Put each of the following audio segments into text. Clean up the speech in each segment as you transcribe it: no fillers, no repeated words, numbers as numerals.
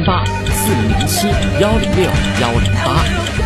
4007-106-108。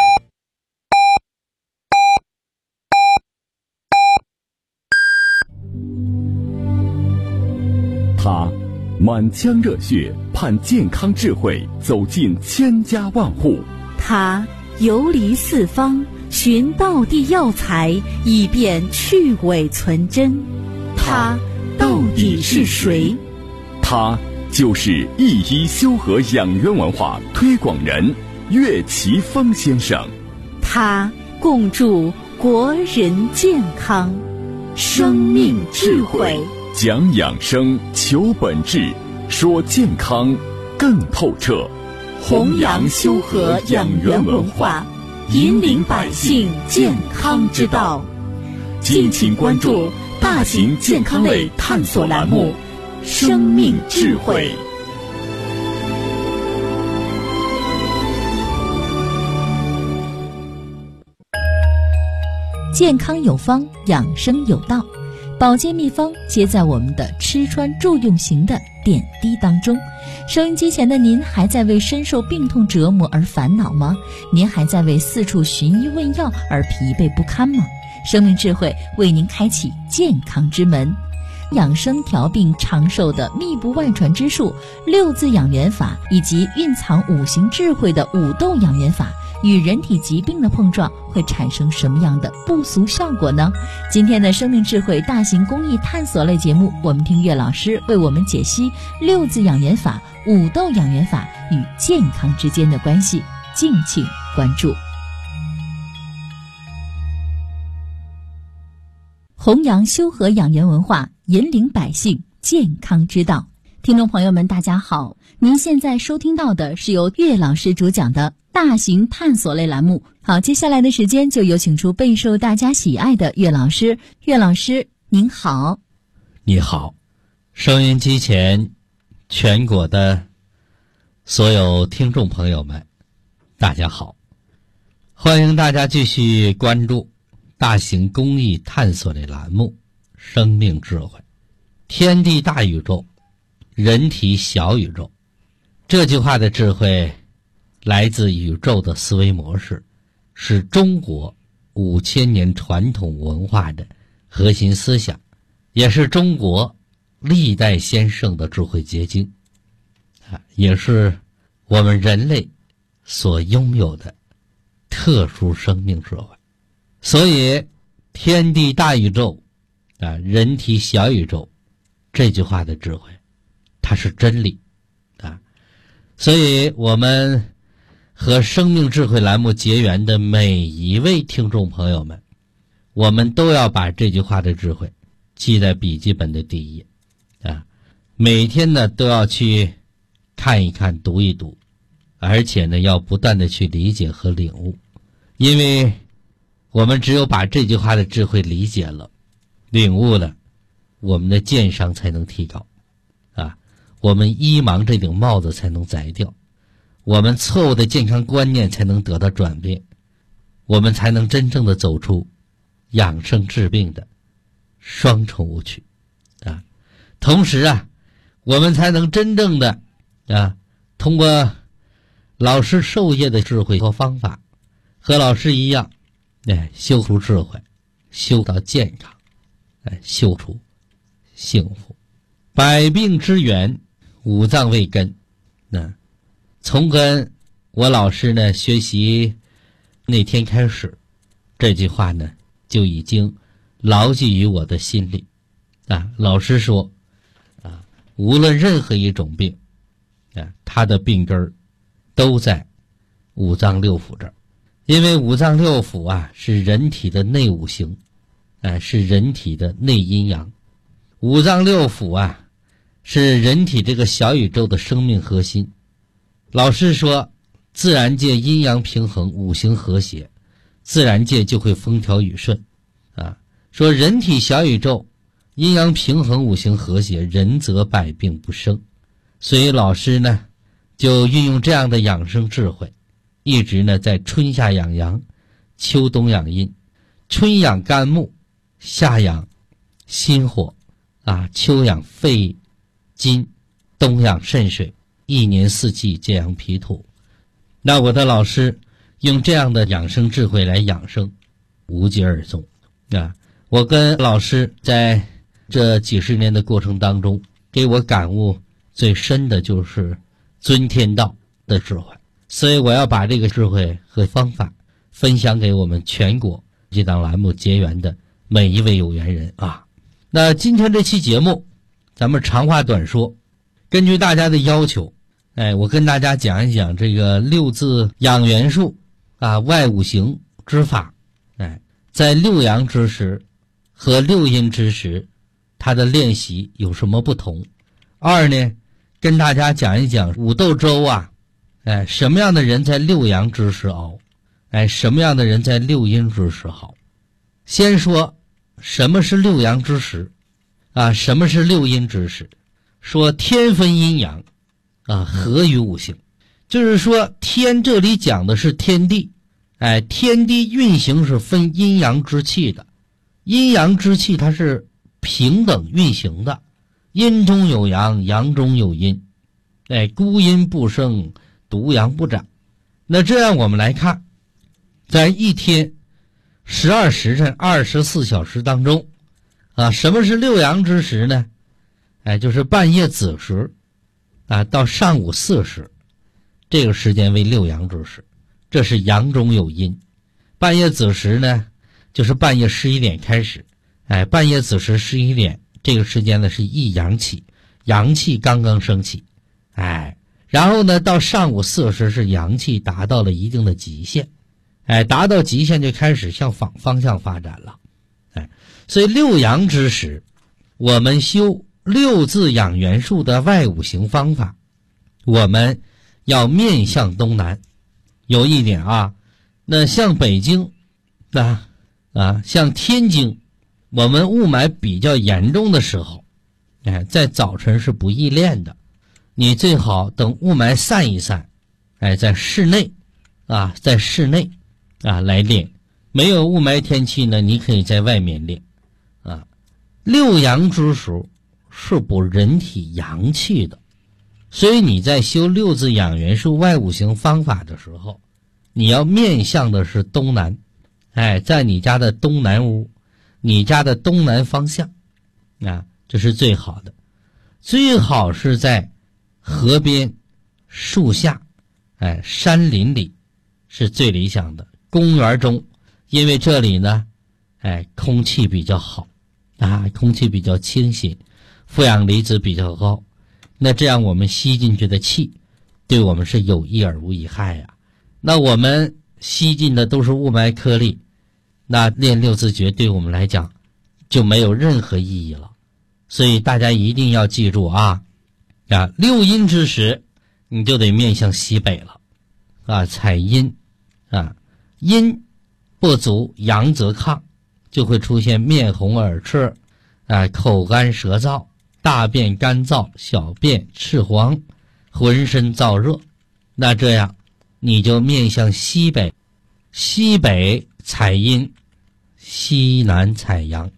他满腔热血盼健康智慧走进千家万户， 他游离四方寻道地药材，以便去伪存真。他到底是谁？ 他就是一医修和养元文化推广人岳奇峰先生。 他共筑国人健康，生命智慧， 讲养生，求本质，说健康更透彻， 弘扬修和养元文化，引领百姓健康之道。敬请关注大型健康类探索栏目《生命智慧》。健康有方，养生有道，保健秘方皆在我们的吃穿住用行的点滴当中。收音机前的您，还在为深受病痛折磨而烦恼吗？您还在为四处寻医问药而疲惫不堪吗？生命智慧为您开启健康之门，养生调病长寿的密不外传之术6字养元法，以及蕴藏5行智慧的5窦养元法，与人体疾病的碰撞会产生什么样的不俗效果呢？今天的生命智慧大型公益探索类节目，我们听岳老师为我们解析6字养元法、5窦养元法与健康之间的关系，敬请关注。弘扬修和养元文化，引领百姓健康之道。听众朋友们，大家好，您现在收听到的是由岳老师主讲的大型探索类栏目。好，接下来的时间就有请出备受大家喜爱的岳老师。岳老师您好。 你好，收音机前全国的所有听众朋友们，大家好，欢迎大家继续关注大型公益探索类栏目《生命智慧》。天地大宇宙，人体小宇宙，这句话的智慧来自宇宙的思维模式，是中国5000年传统文化的核心思想，也是中国历代先圣的智慧结晶，也是我们人类所拥有的特殊生命智慧。所以天地大宇宙人体小宇宙这句话的智慧，它是真理所以我们和生命智慧栏目结缘的每一位听众朋友们，我们都要把这句话的智慧记在笔记本的第一页每天呢都要去看一看，读一读，而且呢要不断的去理解和领悟，因为我们只有把这句话的智慧理解了，领悟了，我们的健商才能提高我们医盲这顶帽子才能摘掉，我们错误的健康观念才能得到转变，我们才能真正的走出养生治病的双重误区同时我们才能真正的通过老师授业的智慧和方法，和老师一样修出智慧，修到健康，修出幸福。百病之源，五脏为根从跟我老师呢学习那天开始，这句话呢就已经牢记于我的心里老师说无论任何一种病它的病根儿都在五脏六腑这儿，因为五脏六腑是人体的内五行是人体的内阴阳，五脏六腑是人体这个小宇宙的生命核心。老师说自然界阴阳平衡，五行和谐，自然界就会风调雨顺说人体小宇宙阴阳平衡，五行和谐，人则百病不生。所以老师呢就运用这样的养生智慧，一直呢在春夏养阳，秋冬养阴，春养肝木，夏养心火秋养肺筋，冬养肾水， 一年四季皆养脾土。那我的老师用这样的养生智慧来养生，无疾而终啊！我跟老师在这几十年的过程当中，给我感悟最深的就是尊天道的智慧，所以我要把这个智慧和方法分享给我们全国这档栏目结缘的每一位有缘人啊。那今天这期节目咱们长话短说，根据大家的要求，我跟大家讲一讲这个六字养元术啊，外五行之法。在六阳之时和六阴之时，它的练习有什么不同？二呢，跟大家讲一讲五斗粥啊，什么样的人在六阳之时熬，什么样的人在六阴之时熬。先说什么是六阳之时啊，什么是六阴之时。说天分阴阳啊，合于五行，就是说天这里讲的是天地，天地运行是分阴阳之气的，阴阳之气它是平等运行的，阴中有阳，阳中有阴，孤阴不生，独阳不长。那这样我们来看，在一天12时辰24小时当中啊，什么是六阳之时呢？就是半夜子时啊到上午4时，这个时间为六阳之时，这是阳中有阴。半夜子时呢，就是半夜11点开始，半夜子时11点，这个时间呢是一阳气，阳气刚刚升起，然后呢到上午4时是阳气达到了一定的极限，达到极限就开始向反方向发展了，所以六阳之时，我们修六字养元术的外五行方法，我们要面向东南。有一点啊，那像北京像天津，我们雾霾比较严重的时候，在早晨是不宜练的，你最好等雾霾散一散，在室内来练。没有雾霾天气呢，你可以在外面练啊。六阳之时是补人体阳气的，所以你在修六字养元术外五行方法的时候，你要面向的是东南，在你家的东南屋，你家的东南方向啊，这是最好的。最好是在河边、树下、山林里是最理想的。公园中，因为这里呢，空气比较好啊，空气比较清新，负氧离子比较高，那这样我们吸进去的气对我们是有益而无一害呀。那我们吸进的都是雾霾颗粒，那练六字诀对我们来讲就没有任何意义了。所以大家一定要记住啊，六阴之时你就得面向西北了啊，采阴啊，阴不足，阳则亢，就会出现面红耳赤口干舌燥，大便干燥，小便赤黄，浑身燥热。那这样你就面向西北，西北采阴，西南采阳。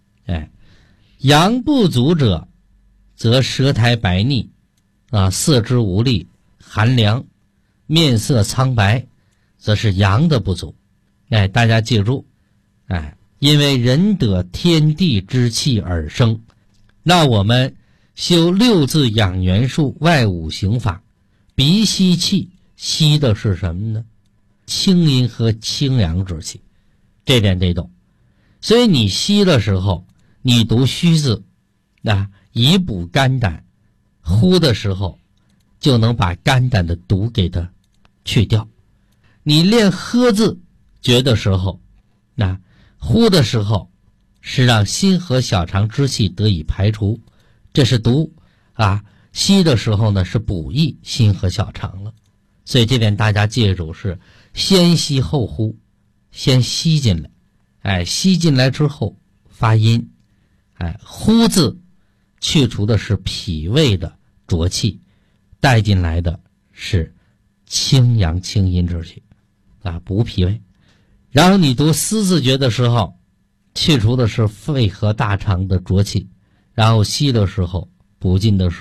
阳不足者则舌苔白腻四肢无力，寒凉，面色苍白，则是阳的不足。大家记住，因为人得天地之气而生，那我们修六字养元术外五行法，鼻吸气，吸的是什么呢？清阴和清凉之气，这点得懂。所以你吸的时候，你读虚字以补肝胆，呼的时候就能把肝胆的毒给它去掉。你练喝字诀的时候，呼的时候是让心和小肠之气得以排除，这是毒吸的时候呢是补益心和小肠了。所以这点大家记住，是先吸后呼，先吸进来，吸进来之后发音，呼字去除的是脾胃的浊气，带进来的是清阳清阴之气补脾胃。然后你读思字诀的时候，去除的是肺和大肠的浊气，然后吸的时候补进的是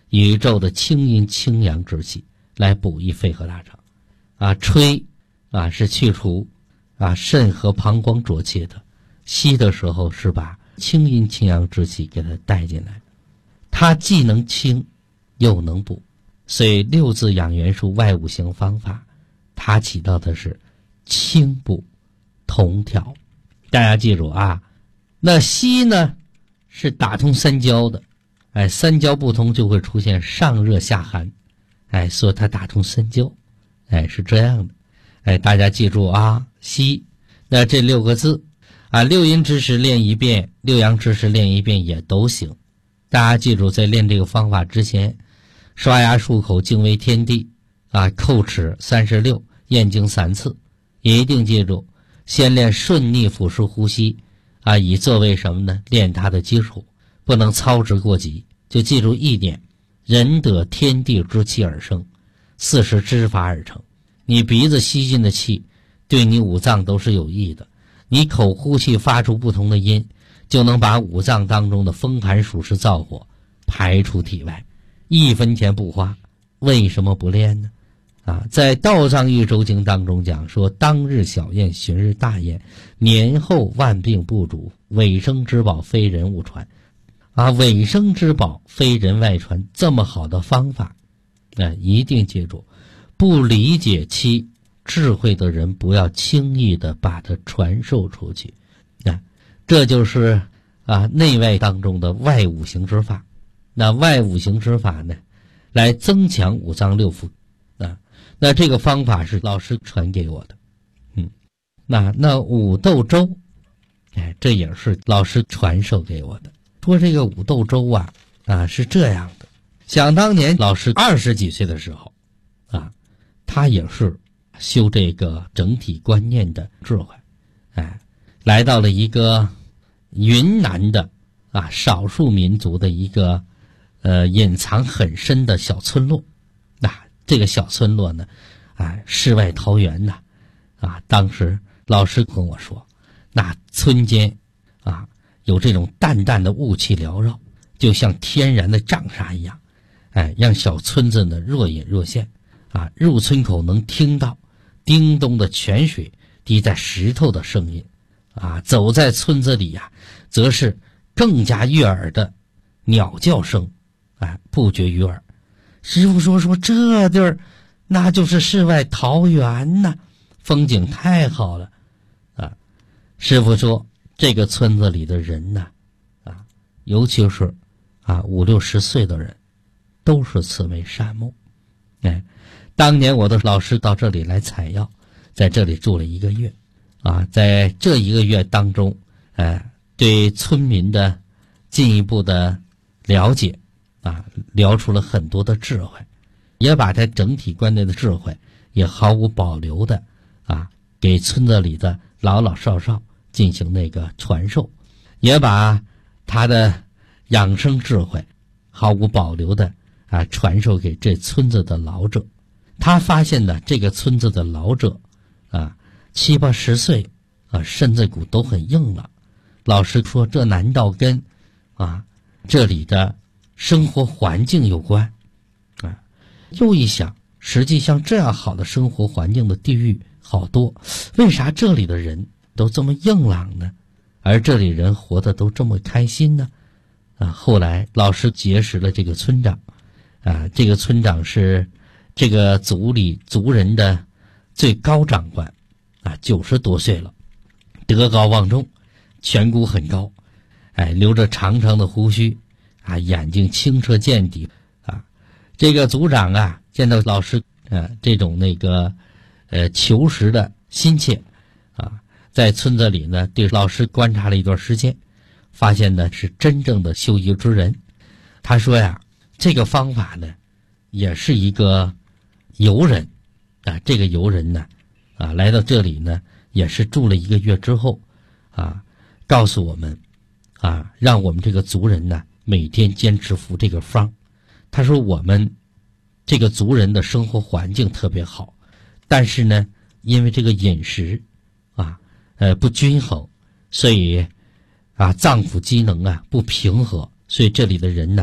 宇宙的清阴清阳之气来补益肺和大肠。吹是去除肾和膀胱浊气的，吸的时候是把清阴清阳之气给它带进来，它既能清又能补，所以六字养元术外五行方法，它起到的是清补同调。大家记住那吸呢是打通三焦的，三焦不通就会出现上热下寒，所以它打通三焦，是这样的。大家记住吸，那这6个字六阴之时练一遍，六阳之时练一遍也都行。大家记住，在练这个方法之前，刷牙漱口敬畏天地叩齿36，咽经3次，一定记住先练顺逆腹式呼吸以作为什么呢？练它的基础，不能操之过急。就记住一点，人得天地之气而生，40之法而成。你鼻子吸进的气对你五脏都是有益的，你口呼气发出不同的音，就能把五脏当中的风寒暑湿燥火排出体外，1分钱不花。为什么不练呢？在《道藏益周经》当中讲说，当日小宴，旬日大宴，年后万病不主，尾生之宝非人勿传。尾生之宝非人外传，这么好的方法一定记住，不理解其智慧的人不要轻易的把它传授出去。这就是内外当中的外五行之法。那外五行之法呢，来增强五脏六腑。那这个方法是老师传给我的。那五斗粥这也是老师传授给我的。说这个五斗粥是这样的，想当年老师20几岁的时候他也是修这个整体观念的智慧，来到了一个云南的少数民族的一个隐藏很深的小村落。这个小村落呢世外桃源当时老师跟我说，那村间有这种淡淡的雾气缭绕，就像天然的帐纱一样，让小村子呢若隐若现入村口能听到叮咚的泉水滴在石头的声音走在村子里则是更加悦耳的鸟叫声不绝于耳。师父说这地儿那就是世外桃源呐，风景太好了师父说这个村子里的人呢尤其是5、60岁的人都是慈眉善目。当年我的老师到这里来采药，在这里住了1个月在这1个月当中对村民的进一步的了解聊出了很多的智慧，也把他整体观念的智慧也毫无保留的给村子里的老老少少进行那个传授，也把他的养生智慧毫无保留的传授给这村子的老者。他发现呢，这个村子的老者7、80岁身子骨都很硬了。老师说这难道跟这里的生活环境有关又一想，实际上这样好的生活环境的地域好多，为啥这里的人都这么硬朗呢？而这里人活得都这么开心呢？后来老师结识了这个村长这个村长是这个族人的最高长官90多岁了，德高望重，颧骨很高留着长长的胡须眼睛清澈见底这个族长见到老师这种那个求实的心切在村子里呢对老师观察了一段时间，发现呢是真正的修医之人。他说这个方法呢也是一个游人这个游人呢来到这里呢也是住了1个月之后告诉我们让我们这个族人呢每天坚持服这个方。他说我们这个族人的生活环境特别好，但是呢因为这个饮食不均衡，所以脏腑机能不平和，所以这里的人呢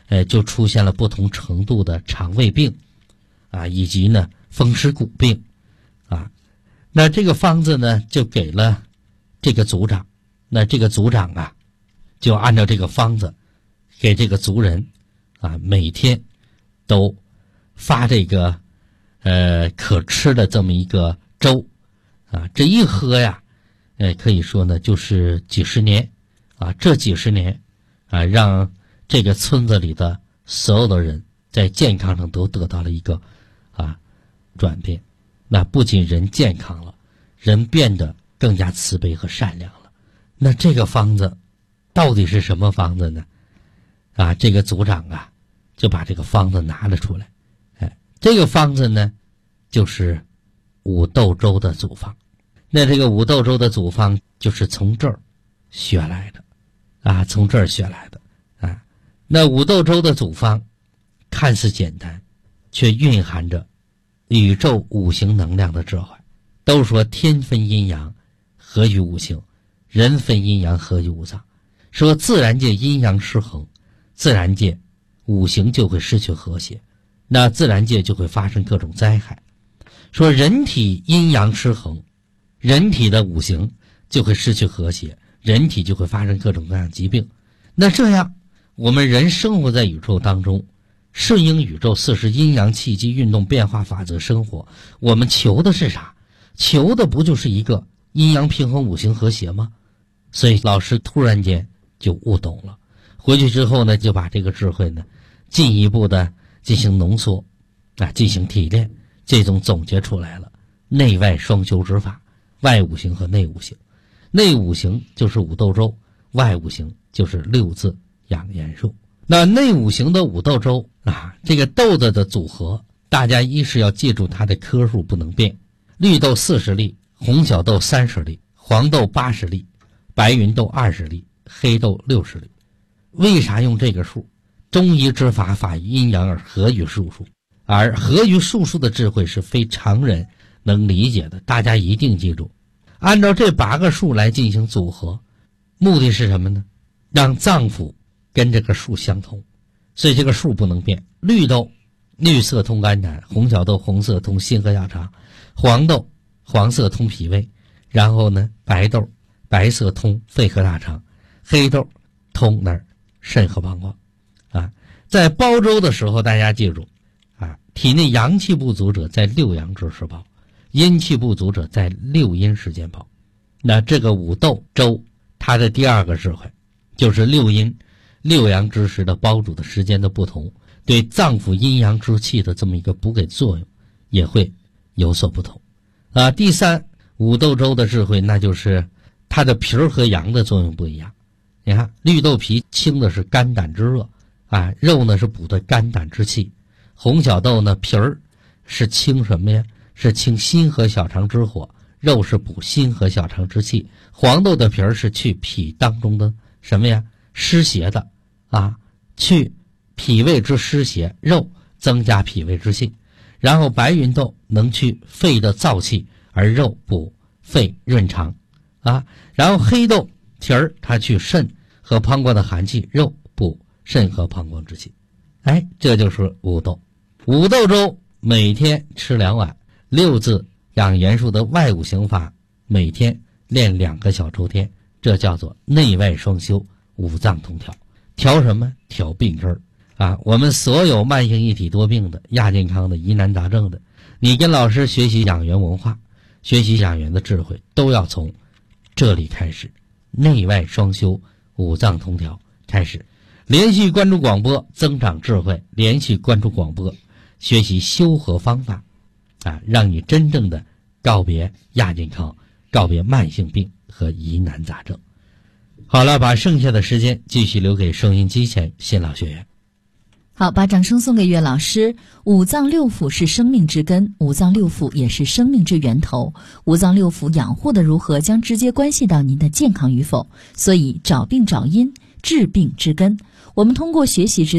就出现了不同程度的肠胃病啊，以及呢风湿骨病啊。那这个方子呢就给了这个族长，那这个族长啊就按照这个方子给这个族人啊每天都发这个可吃的这么一个粥啊，这一喝呀可以说呢就是几十年啊，这几十年啊让这个村子里的所有的人在健康上都得到了一个转变。那不仅人健康了，人变得更加慈悲和善良了。那这个方子到底是什么方子呢？这个族长啊就把这个方子拿了出来。这个方子呢就是五豆粥的组方。那这个五豆粥的组方就是从这儿学来的从这儿学来的那五豆粥的组方看似简单，却蕴含着宇宙五行能量的智慧。都说天分阴阳，合于五行；人分阴阳，合于五脏。说自然界阴阳失衡，自然界五行就会失去和谐，那自然界就会发生各种灾害。说人体阴阳失衡，人体的五行就会失去和谐，人体就会发生各种各样疾病。那这样我们人生活在宇宙当中，顺应宇宙40阴阳气机运动变化法则生活，我们求的是啥？求的不就是一个阴阳平衡五行和谐吗？所以老师突然间就悟懂了，回去之后呢就把这个智慧呢进一步的进行浓缩进行提炼，这种总结出来了内外双修之法，外五行和内五行。内五行就是五豆粥，外五行就是6字养颜术。那内五行的五豆粥这个豆子的组合，大家一是要记住它的颗数不能变，绿豆40粒，红小豆30粒，黄豆80粒，白芸豆20粒，黑豆60粒。为啥用这个数？中医之法，法于阴阳而合于术数，而合于术数的智慧是非常人能理解的，大家一定记住。按照这8个数来进行组合，目的是什么呢？让脏腑跟这个数相同，所以这个数不能变。绿豆绿色通肝胆，红小豆红色通心和小肠，黄豆黄色通脾胃，然后呢白豆白色通肺和大肠，黑豆通哪儿？肾和膀胱在煲粥的时候大家记住体内阳气不足者在6阳之时煲，阴气不足者在6阴时间煲。那这个五豆粥它的第2个智慧就是6阴6阳之时的煲煮的时间的不同，对脏腑阴阳之气的这么一个补给作用也会有所不同第3，五豆粥的智慧那就是它的皮儿和阳的作用不一样。你看绿豆皮清的是肝胆之热肉呢是补的肝胆之气，红小豆呢皮儿是清什么呀？是清心和小肠之火，肉是补心和小肠之气。黄豆的皮儿是去脾当中的什么呀？湿邪的去脾胃之湿邪，肉增加脾胃之气。然后白芸豆能去肺的燥气，而肉补肺润肠然后黑豆皮儿它去肾和膀胱的寒气，肉补肾和膀胱之气。这就是五豆。五豆粥每天吃2碗，6字养颜术的外五行法每天练2个小周天，这叫做内外双修，五脏同调。调什么？调病根儿我们所有慢性一体多病的、亚健康的、疑难杂症的，你跟老师学习养元文化，学习养元的智慧，都要从这里开始，内外双修，五脏同调开始。连续关注广播，增长智慧；连续关注广播，学习修和方法让你真正的告别亚健康，告别慢性病和疑难杂症。好了，把剩下的时间继续留给收音机前新老学员。 好，把掌声送给岳老师。五脏六腑是生命之根，五脏六腑也是生命之源头。五脏六腑养护的如何，将直接关系到您的健康与否。所以找病找因，治病治根。我们通过学习知道，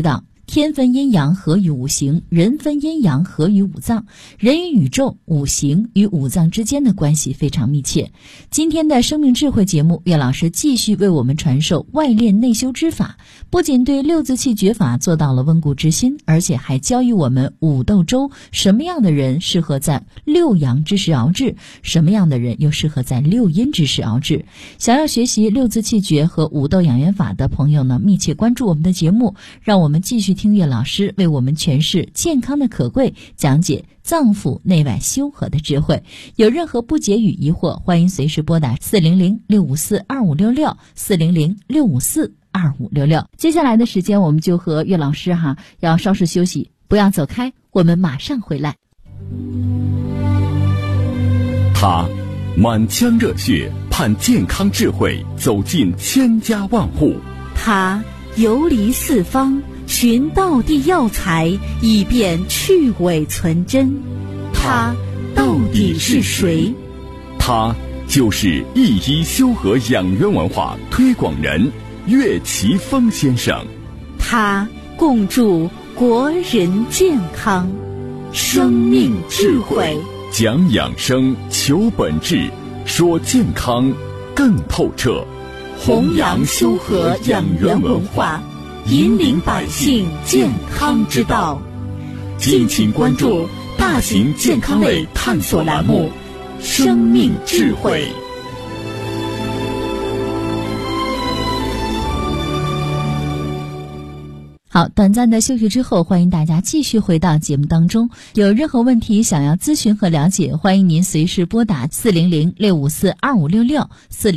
天分阴阳合于五行，人分阴阳合于五脏。人与宇宙、五行与五脏之间的关系非常密切。今天的生命智慧节目，岳老师继续为我们传授外练内修之法，不仅对六字气诀法做到了温故知新，而且还教育我们五斗周什么样的人适合在六阳之时熬制，什么样的人又适合在六阴之时熬制。想要学习六字气诀和五斗养元法的朋友呢，密切关注我们的节目，让我们继续听岳老师为我们诠释健康的可贵，讲解脏腑内外修和的智慧。有任何不解与疑惑，欢迎随时拨打400-654-2566 400-654-2566。接下来的时间，我们就和岳老师要稍事休息，不要走开，我们马上回来。 他满腔热血盼健康智慧走进千家万户， 他游离四方寻道地药材，以便去伪存真。他到底是谁？ 他就是一医修和养元文化推广人岳奇峰先生。 他共筑国人健康，生命智慧， 讲养生，求本质，说健康更透彻， 弘扬修和养元文化，引领百姓健康之道。敬请关注大型健康类探索栏目《生命智慧》。 好，短暂的休息之后，欢迎大家继续回到节目当中。有任何问题想要咨询和了解，欢迎您随时拨打400-654-2566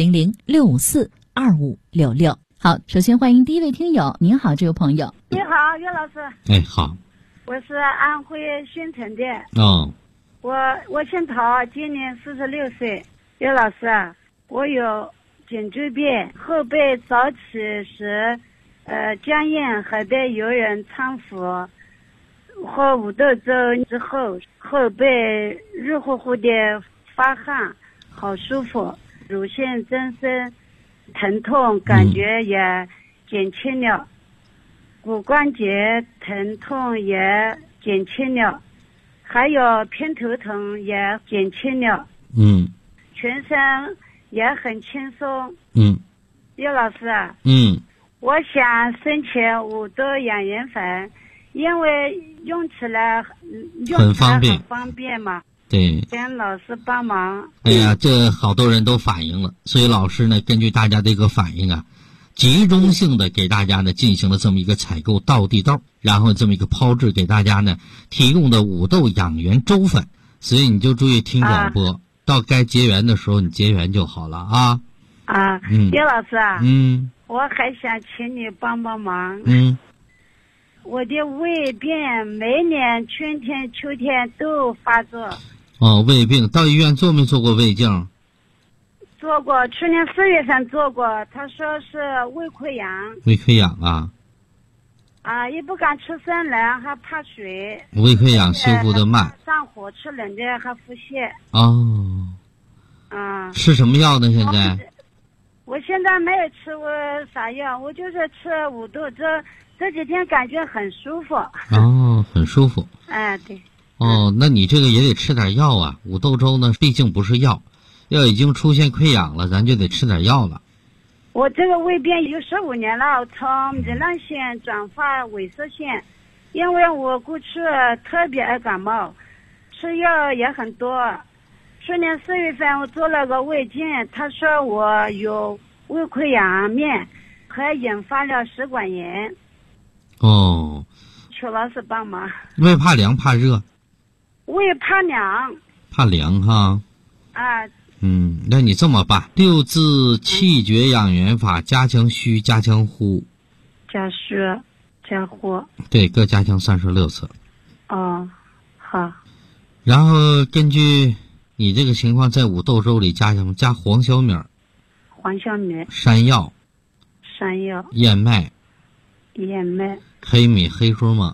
400-654-2566。好，首先欢迎第一位听友。您好，这位朋友。 你好，岳老师。 哎，好。 我是安徽宣城的。 哦。 我姓陶，今年46岁。岳老师啊，我有颈椎病，后背早起时僵硬，还得有人搀扶。喝五豆粥之后，后背热乎乎的发汗，好舒服。乳腺增生，疼痛感觉也减轻了，骨关节疼痛也减轻了，还有偏头痛也减轻了。全身也很轻松。岳老师啊，我想申请五豆养元粉，因为用起来很方便嘛。 对， 请老师帮忙。 哎呀，这好多人都反映了，所以老师呢，根据大家的一个反应啊，集中性的给大家呢进行了这么一个采购到地豆，然后这么一个抛制给大家呢提供的五豆养元粥粉，所以你就注意听广播，到该结缘的时候你结缘就好了啊。 岳老师啊，我还想请你帮帮忙。我的胃病每年春天秋天都发作。 哦，胃病到医院做没做过胃镜？ 做过，去年4月份做过，他说是胃溃疡。 胃溃疡啊？ 也不敢吃生冷，还怕水。 胃溃疡修复的慢。 上火，吃冷的还腹泻。 哦。吃什么药呢？现在？ 我现在没有吃过啥药，我就是吃五豆粥，这几天感觉很舒服。 哦，很舒服。 对。 哦，那你这个也得吃点药啊。五豆粥呢，毕竟不是药，要已经出现溃疡了，咱就得吃点药了。 我这个胃病有15年了，从糜烂性转化萎缩性，因为我过去特别爱感冒，吃药也很多。去年4月份我做了个胃镜，他说我有胃溃疡面，还引发了食管炎。 哦。 求老师帮忙。 胃怕凉怕热？ 胃怕凉。 怕凉哈。那你这么办，六字气诀养元法，加强虚，加强呼。 加虚加呼。 对，各加强36次。 好。 然后根据你这个情况，在五豆粥里加什么？加黄小米、山药、燕麦、黑米、黑芝麻、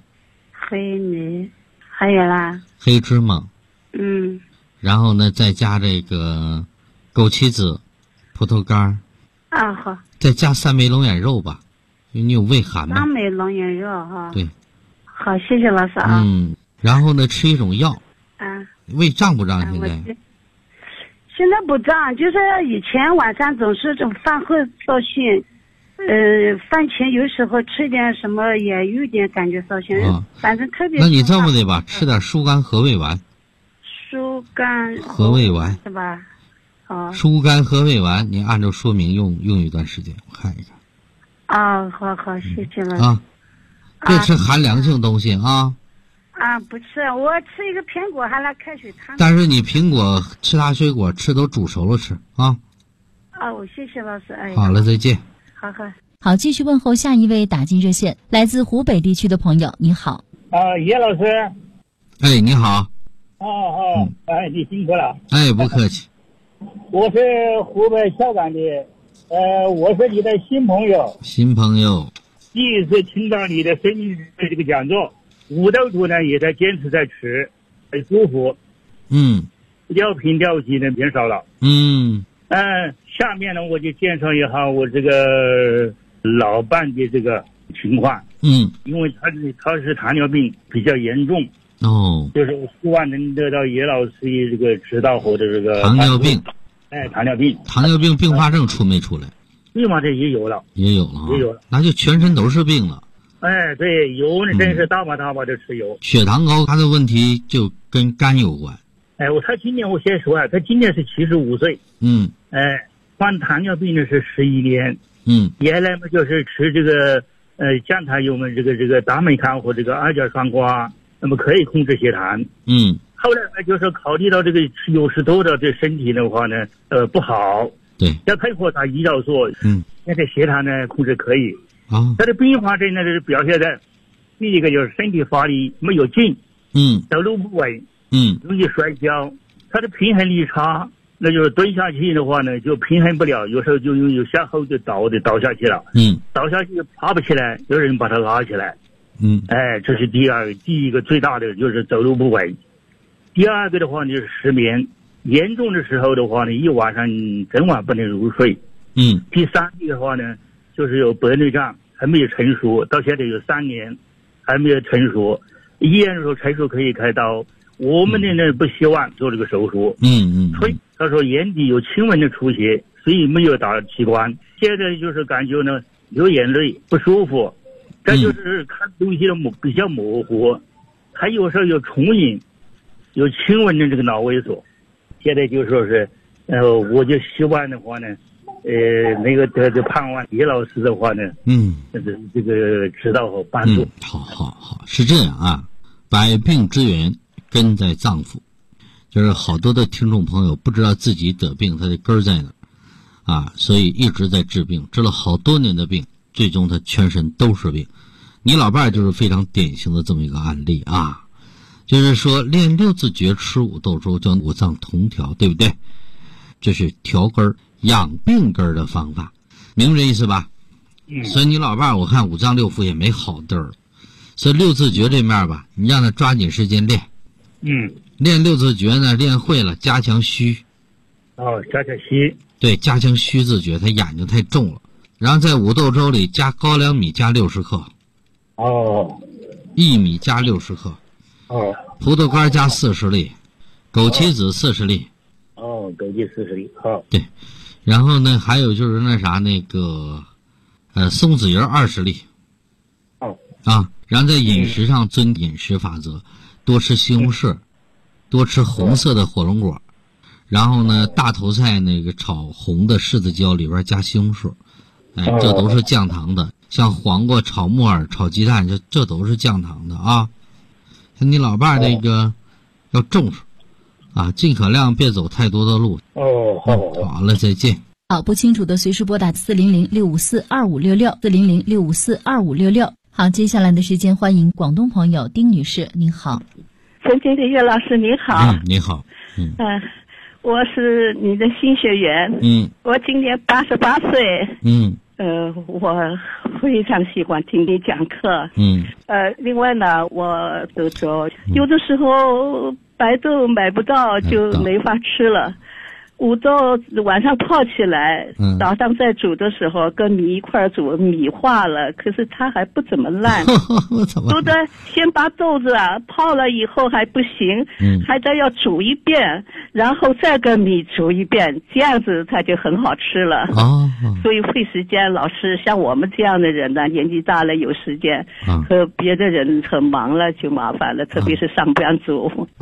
还有啦， 黑芝麻。然后呢，再加这个枸杞子、葡萄干。 好。 再加3枚龙眼肉吧，因为你有胃寒嘛。 3枚龙眼肉哈。 对， 好，谢谢老师啊。 然后呢，吃一种药。胃胀不胀？现在？ 现在不胀，就是以前晚上总是这种饭后烧心，饭前有时候吃点什么也有点感觉烧心，反正特别。 那你这么的吧，吃点疏肝和胃丸。 疏肝和胃丸是吧？ 疏肝和胃丸，你按照说明用一段时间，我看一看。 好，谢谢了。 别吃寒凉性东西啊。 不吃，我吃一个苹果还拿开水烫。 但是你苹果其他水果吃都煮熟了吃啊。 我谢谢老师。 好了，再见。 好，继续问候下一位打进热线，来自湖北地区的朋友，你好。 叶老师。 你好。 你辛苦了。 不客气。 我是湖北孝感的，我是你的新朋友。第一次听到你的声音的这个讲座，五豆土呢也在坚持在吃，很舒服。尿频尿急呢变少了。下面呢我就介绍一下我这个老伴的这个情况。因为他是糖尿病比较严重。就是希望能得到叶老师的这个指导和这个糖尿病。 糖尿病并发症出没出来？ 并发症也有了， 那就全身都是病了。 对，油呢真是大把的吃油。 血糖高，他的问题就跟肝有关。 他今年我先说他今年是75岁。患糖尿病呢是11年。原来嘛就是吃这个降糖油嘛，这个达美康和这个阿胶双胍，那么可以控制血糖。后来呢就是考虑到这个吃油食多的对身体的话呢不好。 对， 要配合他胰岛素。现在血糖呢控制可以。他的并发症呢是表现在第一个就是身体发力没有劲。走路不稳。容易摔跤。他的平衡力差，那就是蹲下去的话呢就平衡不了，有时候就有向后就倒下去了。倒下去爬不起来，有人把他拉起来。这是第一个最大的就是走路不稳。第二个的话就是失眠，严重的时候的话呢一晚上整晚不能入睡。第三个的话呢就是有白内障还没有成熟，到现在有3年还没有成熟，医院说成熟可以开刀，我们呢不希望做这个手术。所以他说眼底有轻微的出血，所以没有打激光。现在就是感觉呢流眼泪不舒服，再就是看东西的比较模糊，还有时候有重影，有轻微的这个脑萎缩。现在就说是我就希望的话呢那个盼望叶老师的话呢这个指导和帮助。 好，是这样啊，百病之源根在脏腑，就是好多的听众朋友不知道自己得病他的根在哪所以一直在治病，治了好多年的病，最终他全身都是病。你老伴就是非常典型的这么一个案例就是说练6字诀吃五豆粥叫五脏同调，对不对？这是调根养病根的方法，明白这意思吧？所以你老伴我看五脏六腑也没好地儿，所以6字诀这面吧，你让他抓紧时间练。练6字诀呢，练会了加强虚。 加强虚。 对，加强虚字诀，他眼睛太重了。然后在五豆粥里加高粱米加60克。薏米加60克。葡萄干加40粒，枸杞子40粒。 枸杞40粒。 对，然后呢，还有就是那个松子仁20粒。然后在饮食上遵饮食法则，多吃西红柿，多吃红色的火龙果，然后呢，大头菜那个炒红的柿子椒里边加西红柿，这都是降糖的。像黄瓜炒木耳炒鸡蛋，这都是降糖的像你老伴那个要重视尽可量别走太多的路。好了，再见。 好，不清楚的随时拨打400-654-2566，400-654-2566。好，接下来的时间欢迎广东朋友丁女士，您好。 尊敬的岳老师你好。 你好。 我是你的新学员。我今年88岁。我非常喜欢听你讲课。另外呢，我都说有的时候白豆买不到就没法吃了。 五豆晚上泡起来，早上再煮的时候跟米一块儿煮，米化了，可是它还不怎么烂。对不对？先把豆子泡了以后还不行，还得要煮一遍，然后再跟米煮一遍，这样子它就很好吃了。所以费时间，老师像我们这样的人呢，年纪大了有时间，和别的人很忙了就麻烦了，特别是上班族。